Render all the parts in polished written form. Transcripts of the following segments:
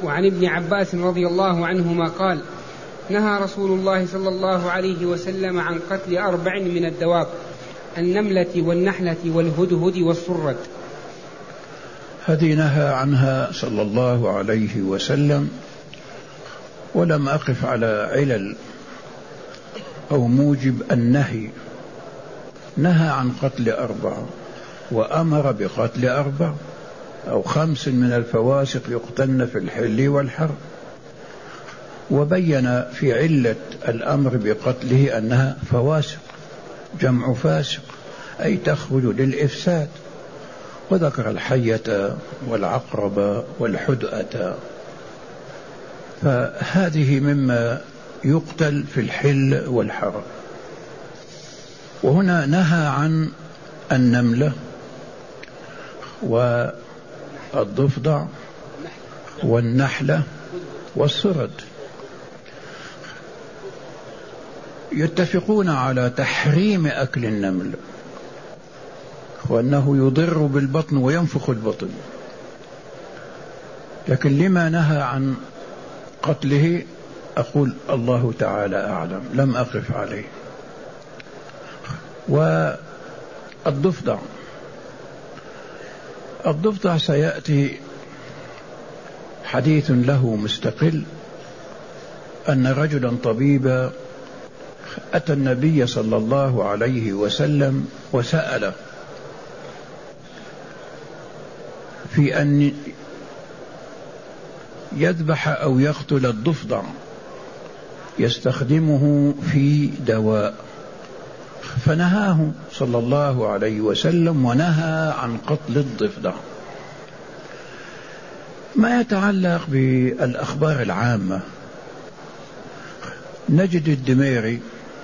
وعن ابن عباس رضي الله عنهما قال: نهى رسول الله صلى الله عليه وسلم عن قتل 4 من الدواب: النملة والنحلة والهدهد والصرد. هذه نهى عنها صلى الله عليه وسلم، ولم أقف على علل أو موجب النهي. نهى عن قتل 4 وأمر بقتل 4 أو 5 من الفواسق يقتلن في الحل والحرب، وبين في علة الأمر بقتله أنها فواسق، جمع فاسق، أي تخرج للإفساد، وذكر الحية والعقرب والحدأة، فهذه مما يقتل في الحل والحرب. وهنا نهى عن النملة والضفدع والنحلة والصرد. يتفقون على تحريم أكل النمل، وأنه يضر بالبطن وينفخ البطن، لكن لما نهى عن قتله أقول الله تعالى أعلم، لم أقف عليه. والضفدع سيأتي حديث له مستقل، أن رجلا طبيبا أتى النبي صلى الله عليه وسلم وسأله في أن يذبح أو يقتل الضفدع يستخدمه في دواء، فنهاه صلى الله عليه وسلم ونهى عن قتل الضفدع. ما يتعلق بالأخبار العامة، نجد الدميري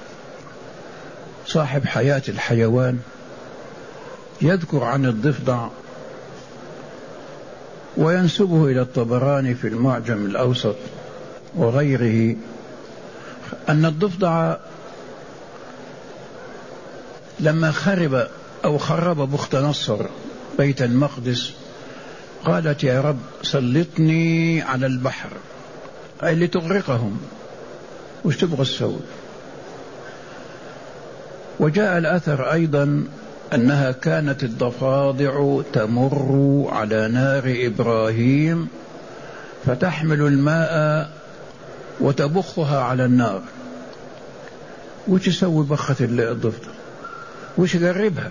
صاحب حياة الحيوان يذكر عن الضفدع وينسبه إلى الطبراني في المعجم الأوسط وغيره، أن الضفدع لما خرب بخت نصر بيت المقدس قالت: يا رب سلطني على البحر، أي لتغرقهم، وش تبغى تسوي؟ وجاء الأثر أيضا أنها كانت الضفادع تمر على نار إبراهيم فتحمل الماء وتبخها على النار. وش يسوي بخة الضفدع؟ وش يقربها؟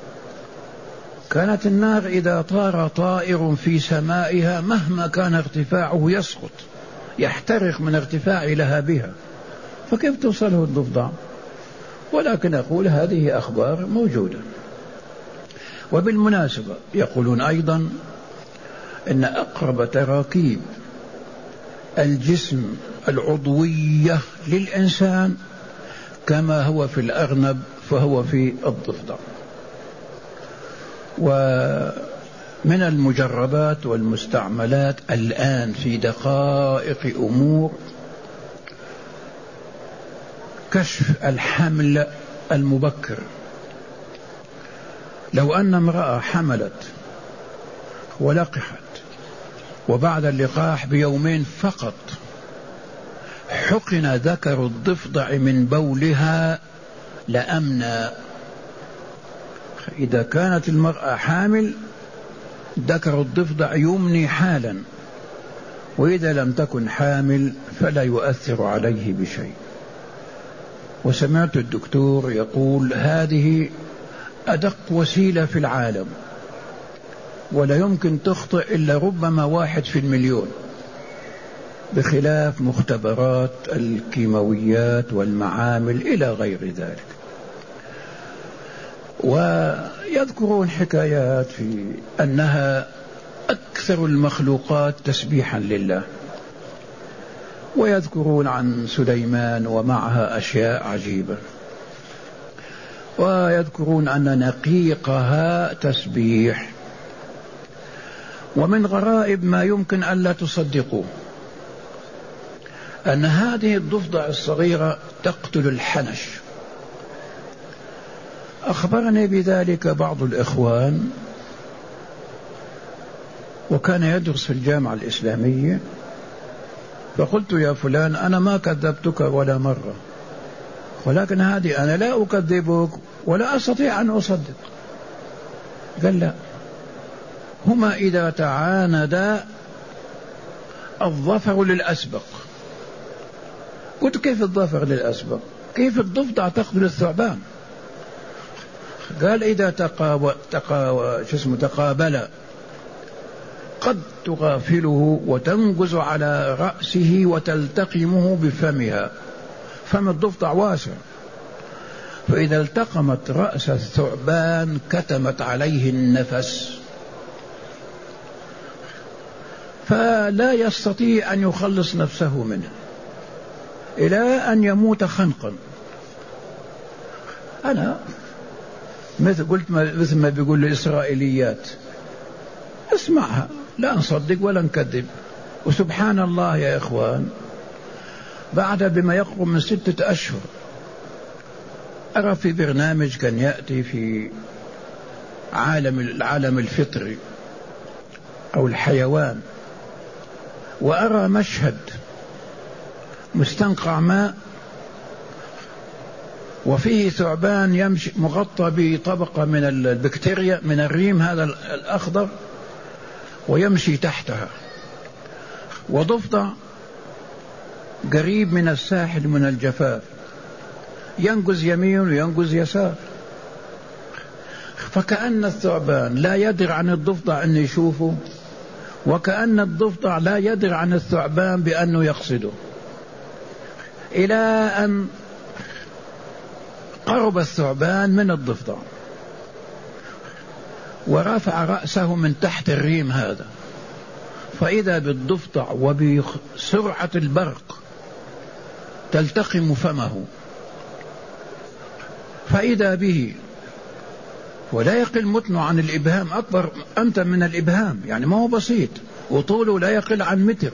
كانت النار إذا طار طائر في سمائها مهما كان ارتفاعه يسقط، يحترق من ارتفاع لهابها، فكيف توصله الضفدع؟ ولكن أقول هذه أخبار موجودة. وبالمناسبة يقولون أيضا إن أقرب تراكيب الجسم العضوية للإنسان كما هو في الأرنب فهو في الضفدع. ومن المجربات والمستعملات الآن في دقائق أمور كشف الحمل المبكر. لو أن امرأة حملت ولقحت وبعد اللقاح بيومين فقط حقن ذكر الضفدع من بولها لأمنى. إذا كانت المرأة حامل ذكر الضفدع يمني حالا، وإذا لم تكن حامل فلا يؤثر عليه بشيء. وسمعت الدكتور يقول هذه أدق وسيلة في العالم، ولا يمكن تخطئ إلا ربما 1 في المليون، بخلاف مختبرات الكيماويات والمعامل إلى غير ذلك. ويذكرون حكايات في أنها أكثر المخلوقات تسبيحا لله، ويذكرون عن سليمان ومعها أشياء عجيبة، ويذكرون أن نقيقها تسبيح. ومن غرائب ما يمكن ألا تصدقوه أن هذه الضفدع الصغيرة تقتل الحنش. أخبرني بذلك بعض الإخوان، وكان يدرس في الجامعة الإسلامية، فقلت يا فلان أنا ما كذبتك ولا مرة، ولكن هذه أنا لا أكذبك ولا أستطيع أن أصدق. قال لا، هما إذا تعاندا الظفر للأسبق. قلت كيف الظفر للأسبق؟ كيف الضفدع تقتل الثعبان؟ قال إذا تقابل قد تغافله وتنقز على رأسه وتلتقمه بفمها، فم الضفدع واسع، فإذا التقمت رأس الثعبان كتمت عليه النفس فلا يستطيع أن يخلص نفسه منه إلى أن يموت خنقا. أنا مثل ما بيقول الإسرائيليات اسمعها، لا نصدق ولا نكذب. وسبحان الله يا إخوان، بعد بما يقرب من 6 أشهر أرى في برنامج كان يأتي في العالم الفطري أو الحيوان، وأرى مشهد مستنقع ماء وفيه ثعبان يمشي مغطى بطبقة من البكتيريا من الريم هذا الأخضر ويمشي تحتها، وضفدع قريب من الساحل من الجفاف ينقز يمين وينقز يسار، فكأن الثعبان لا يدري عن الضفدع أن يشوفه، وكأن الضفدع لا يدري عن الثعبان بأنه يقصده، إلى أن قرب الثعبان من الضفدع ورفع رأسه من تحت الريم هذا، فإذا بالضفدع وبسرعة البرق تلتقم فمه، فإذا به ولا يقل متنه عن الإبهام، أكبر أمتن من الإبهام، يعني ما هو بسيط، وطوله لا يقل عن متر،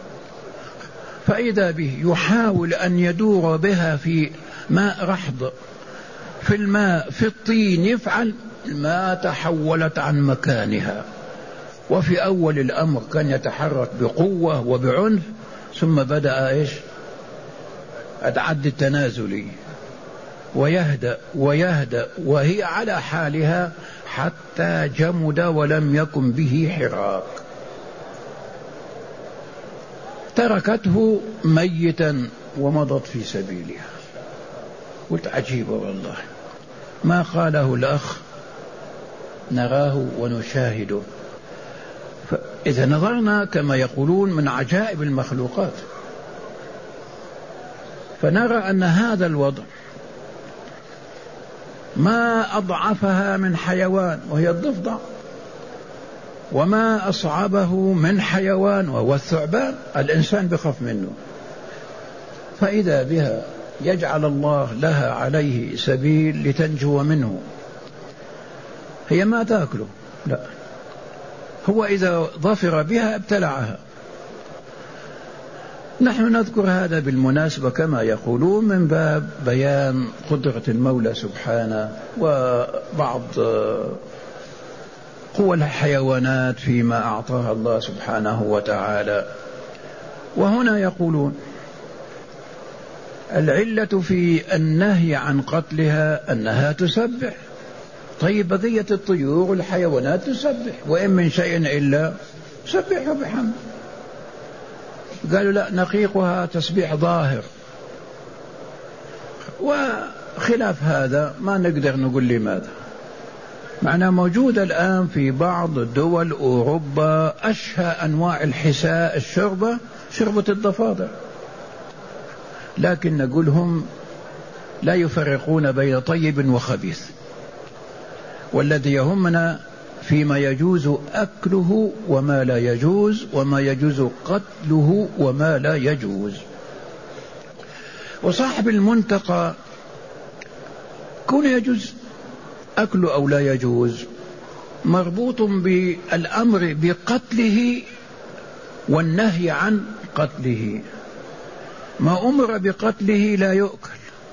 فإذا به يحاول أن يدور بها في ماء رحض، في الماء، في الطين، يفعل ما تحولت عن مكانها. وفي أول الأمر كان يتحرك بقوة وبعنف، ثم بدأ العد التنازلي ويهدأ ويهدأ، وهي على حالها حتى جمد ولم يكن به حراك، تركته ميتا ومضت في سبيلها. قلت عجيبة والله، ما قاله الأخ نراه ونشاهده. فإذا نظرنا كما يقولون من عجائب المخلوقات، فنرى أن هذا الوضع ما أضعفها من حيوان وهي الضفدع، وما أصعبه من حيوان وهو الثعبان، الإنسان بخاف منه، فإذا بها يجعل الله لها عليه سبيل لتنجو منه. هي ما تأكله، لا، هو إذا ظفر بها ابتلعها. نحن نذكر هذا بالمناسبة كما يقولون من باب بيان قدرة المولى سبحانه وبعض قوى الحيوانات فيما أعطاها الله سبحانه وتعالى. وهنا يقولون العلة في النهي عن قتلها أنها تسبح. طيب بقية الطيور والحيوانات تسبح، وإن من شيء إلا سبح بحمد. قالوا لا، نقيقها تسبيح ظاهر، وخلاف هذا ما نقدر نقول لماذا. معناه موجود الآن في بعض دول أوروبا أشهى أنواع الحساء شربة الضفادع، لكن نقول هم لا يفرقون بين طيب وخبيث، والذي يهمنا فيما يجوز أكله وما لا يجوز، وما يجوز قتله وما لا يجوز. وصاحب المنتقى كون يجوز أكله أو لا يجوز مربوط بالأمر بقتله والنهي عن قتله. ما أمر بقتله لا يؤكل،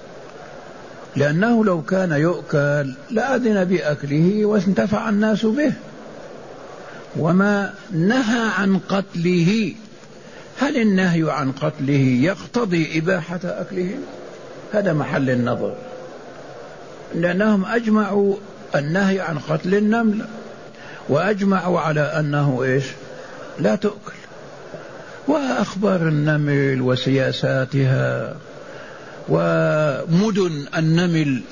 لأنه لو كان يؤكل لأذن بأكله وانتفع الناس به. وما نهى عن قتله هل النهي عن قتله يقتضي إباحة أكله؟ هذا محل النظر، لأنهم أجمعوا النهي عن قتل النمل، وأجمعوا على أنه إيش؟ لا تؤكل. وأخبار النمل وسياساتها ومدن النمل،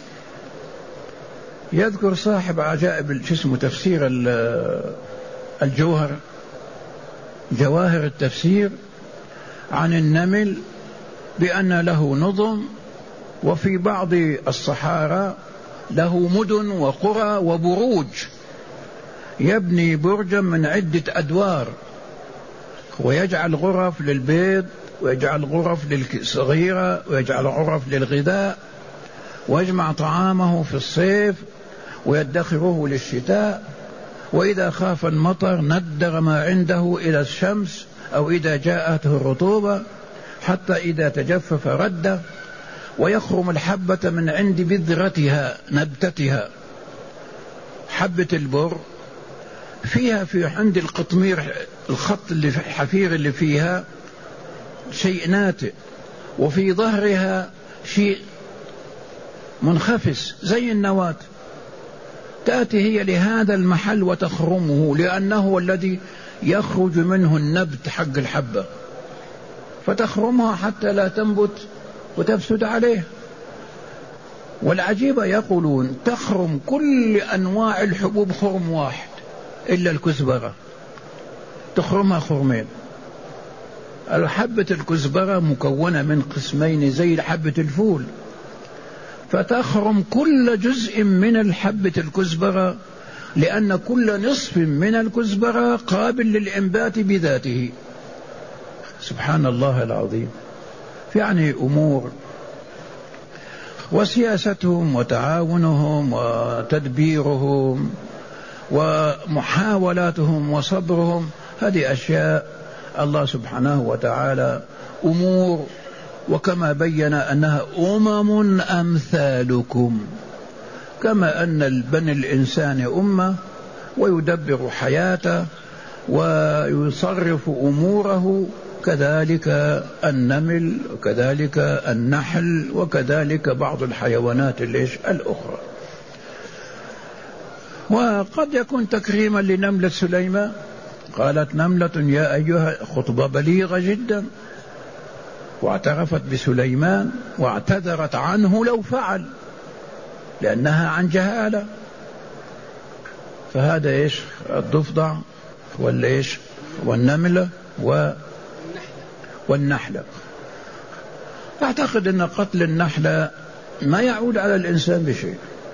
يذكر صاحب عجائب اسمه تفسير الجوهر، جواهر التفسير، عن النمل بأن له نظم، وفي بعض الصحارى له مدن وقرى وبروج، يبني برجا من عدة أدوار، ويجعل غرف للبيض، ويجعل غرف للصغيرة، ويجعل غرف للغذاء، ويجمع طعامه في الصيف ويدخره للشتاء، وإذا خاف المطر ندر ما عنده إلى الشمس أو إذا جاءته الرطوبة، حتى إذا تجفف رده، ويخرم الحبة من عند بذرتها نبتتها. حبة البر فيها في عند القطمير الخط اللي حفير اللي فيها شيء ناتئ، وفي ظهرها شيء منخفس زي النواة، تأتي هي لهذا المحل وتخرمه، لأنه الذي يخرج منه النبت حق الحبة، فتخرمها حتى لا تنبت وتفسد عليه. والعجيبة يقولون تخرم كل أنواع الحبوب خرم واحد إلا الكزبرة، تخرمها خرمين. الحبة الكزبرة مكونة من قسمين زي حبة الفول، فتخرم كل جزء من الحبة الكزبرة، لأن كل نصف من الكزبرة قابل للإنبات بذاته. سبحان الله العظيم. يعني أمور وسياستهم وتعاونهم وتدبيرهم ومحاولاتهم وصبرهم، هذه أشياء الله سبحانه وتعالى أمور، وكما بين أنها أمم أمثالكم، كما أن بني الإنسان أمة ويدبر حياته ويصرف أموره، كذلك النمل وكذلك النحل وكذلك بعض الحيوانات الأخرى. وقد يكون تكريما لنملة سليمان، قالت نملة يا أيها، خطبة بليغة جدا، واعترفت بسليمان واعتذرت عنه لو فعل، لأنها عن جهالة. فهذا إيش؟ الضفدع والإيش والنملة والنحلة. أعتقد أن قتل النحلة ما يعود على الإنسان بشيء،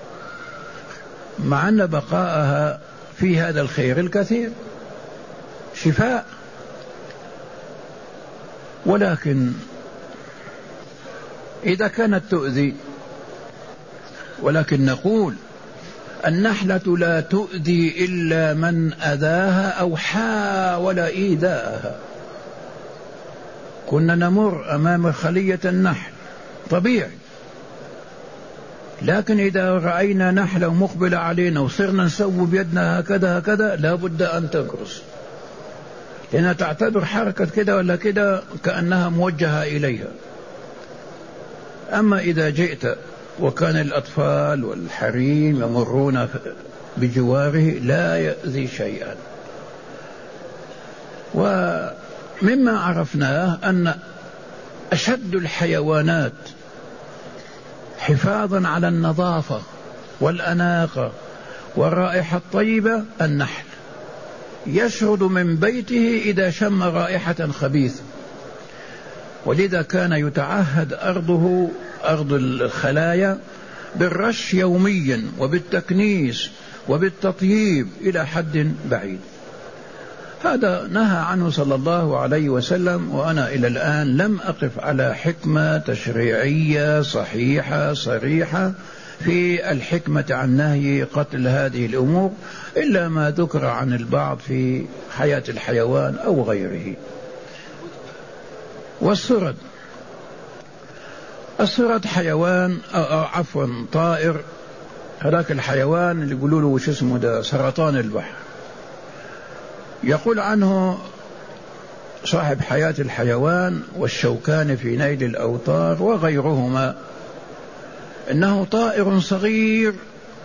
مع أن بقاءها في هذا الخير الكثير شفاء، ولكن إذا كانت تؤذي، ولكن نقول النحلة لا تؤذي إلا من أذاها أو حاول إيذاءها. كنا نمر أمام خلية النحل طبيعي، لكن إذا رأينا نحلة مقبلة علينا وصرنا نسوي بيدنا هكذا هكذا، لا بد أن تقرص، لأنها تعتبر حركة كده ولا كده كأنها موجهة إليها. أما إذا جئت وكان الأطفال والحريم يمرون بجواره لا يأذي شيئا. ومما عرفناه أن أشد الحيوانات حفاظا على النظافة والأناقة والرائحة الطيبة النحل، يشرد من بيته إذا شم رائحة خبيثة، ولذا كان يتعهد أرض الخلايا بالرش يوميا وبالتكنيس وبالتطييب إلى حد بعيد. هذا نهى عنه صلى الله عليه وسلم، وأنا إلى الآن لم أقف على حكمة تشريعية صحيحة صريحة في الحكمة عن نهي قتل هذه الأمور، إلا ما ذكر عن البعض في حياة الحيوان أو غيره. والسرد، السرد حيوان عفوا طائر، هذاك الحيوان اللي يقولوا له وش اسمه ده، سرطان البحر. يقول عنه صاحب حياة الحيوان والشوكان في نيل الأوطار وغيرهما إنه طائر صغير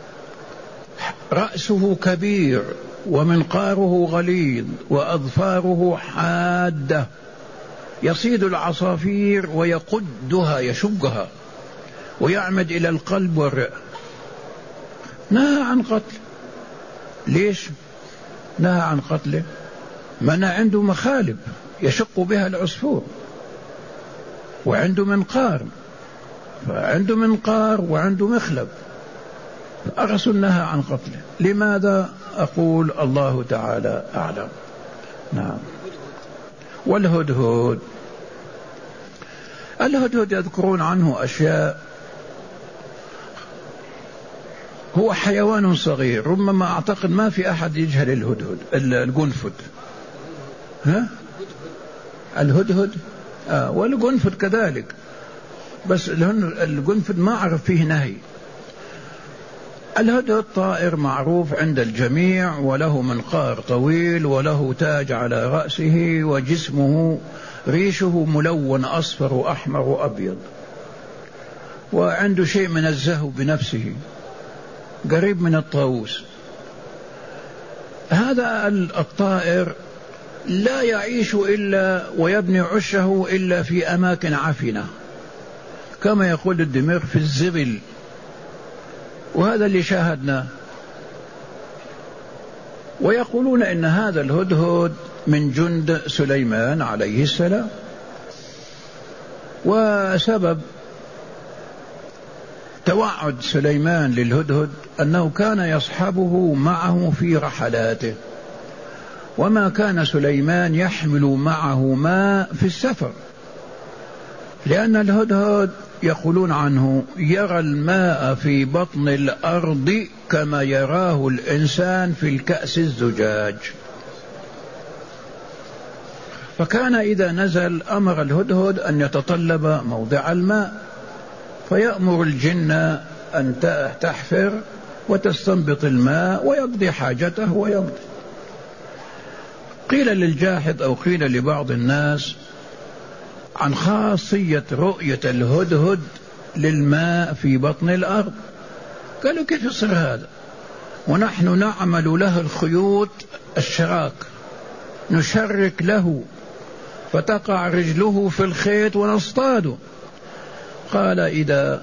رأسه كبير ومنقاره غليظ وأظفاره حادة، يصيد العصافير ويقدها يشقها ويعمد إلى القلب والرئة. نهى عن قتل. ليش نهى عن قتله؟ منع عنده مخالب يشق بها العصفور، وعنده منقار، فعنده منقار وعنده مخلب، الرسول نهى عن قتله. لماذا؟ أقول الله تعالى أعلم. نعم. والهدهد، الهدهد يذكرون عنه أشياء. هو حيوان صغير، ربما أعتقد ما في أحد يجهل الهدهد. القنفذ، ها؟ الهدهد والقنفذ كذلك، بس القنفذ ما أعرف فيه نهي. الهدهد طائر معروف عند الجميع، وله منقار طويل وله تاج على رأسه، وجسمه ريشه ملون أصفر وأحمر وأبيض، وعنده شيء من الزهو بنفسه، قريب من الطاووس. هذا الطائر لا يعيش إلا ويبني عشه إلا في أماكن عفنة، كما يقول الدمير في الزبل، وهذا اللي شاهدناه. ويقولون إن هذا الهدهد من جند سليمان عليه السلام، وسبب توعد سليمان للهدهد أنه كان يصحبه معه في رحلاته، وما كان سليمان يحمل معه ماء في السفر، لأن الهدهد يقولون عنه يرى الماء في بطن الأرض كما يراه الإنسان في الكأس الزجاج. فكان إذا نزل أمر الهدهد أن يتطلب موضع الماء، فيأمر الجن أن تحفر وتستنبط الماء ويقضي حاجته ويمضي. قيل للجاحظ أو قيل لبعض الناس عن خاصية رؤية الهدهد للماء في بطن الأرض، قالوا كيف يصير هذا ونحن نعمل له الخيوط الشراك، نشرك له فتقع رجله في الخيط ونصطاده. قال إذا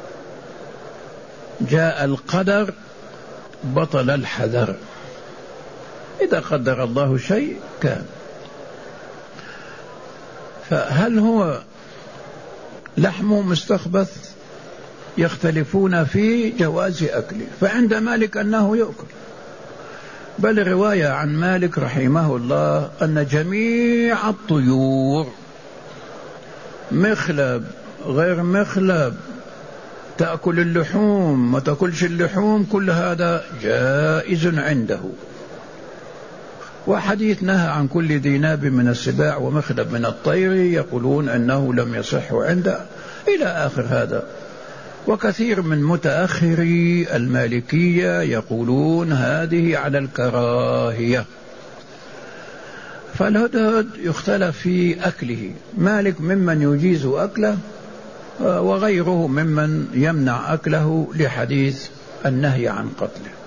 جاء القدر بطل الحذر، إذا قدر الله شيء كان. فهل هو لحمه مستخبث؟ يختلفون في جواز أكله، فعند مالك أنه يأكل، بل رواية عن مالك رحمه الله أن جميع الطيور مخلب غير مخلب تأكل اللحوم ما تأكلش اللحوم، كل هذا جائز عنده. وحديث نهى عن كل ذي ناب من السباع ومخلب من الطير يقولون أنه لم يصح عنده إلى آخر هذا. وكثير من متأخري المالكية يقولون هذه على الكراهية. فالهدهد يختلف في أكله، مالك ممن يجيز أكله وغيره ممن يمنع أكله لحديث النهي عن قتله.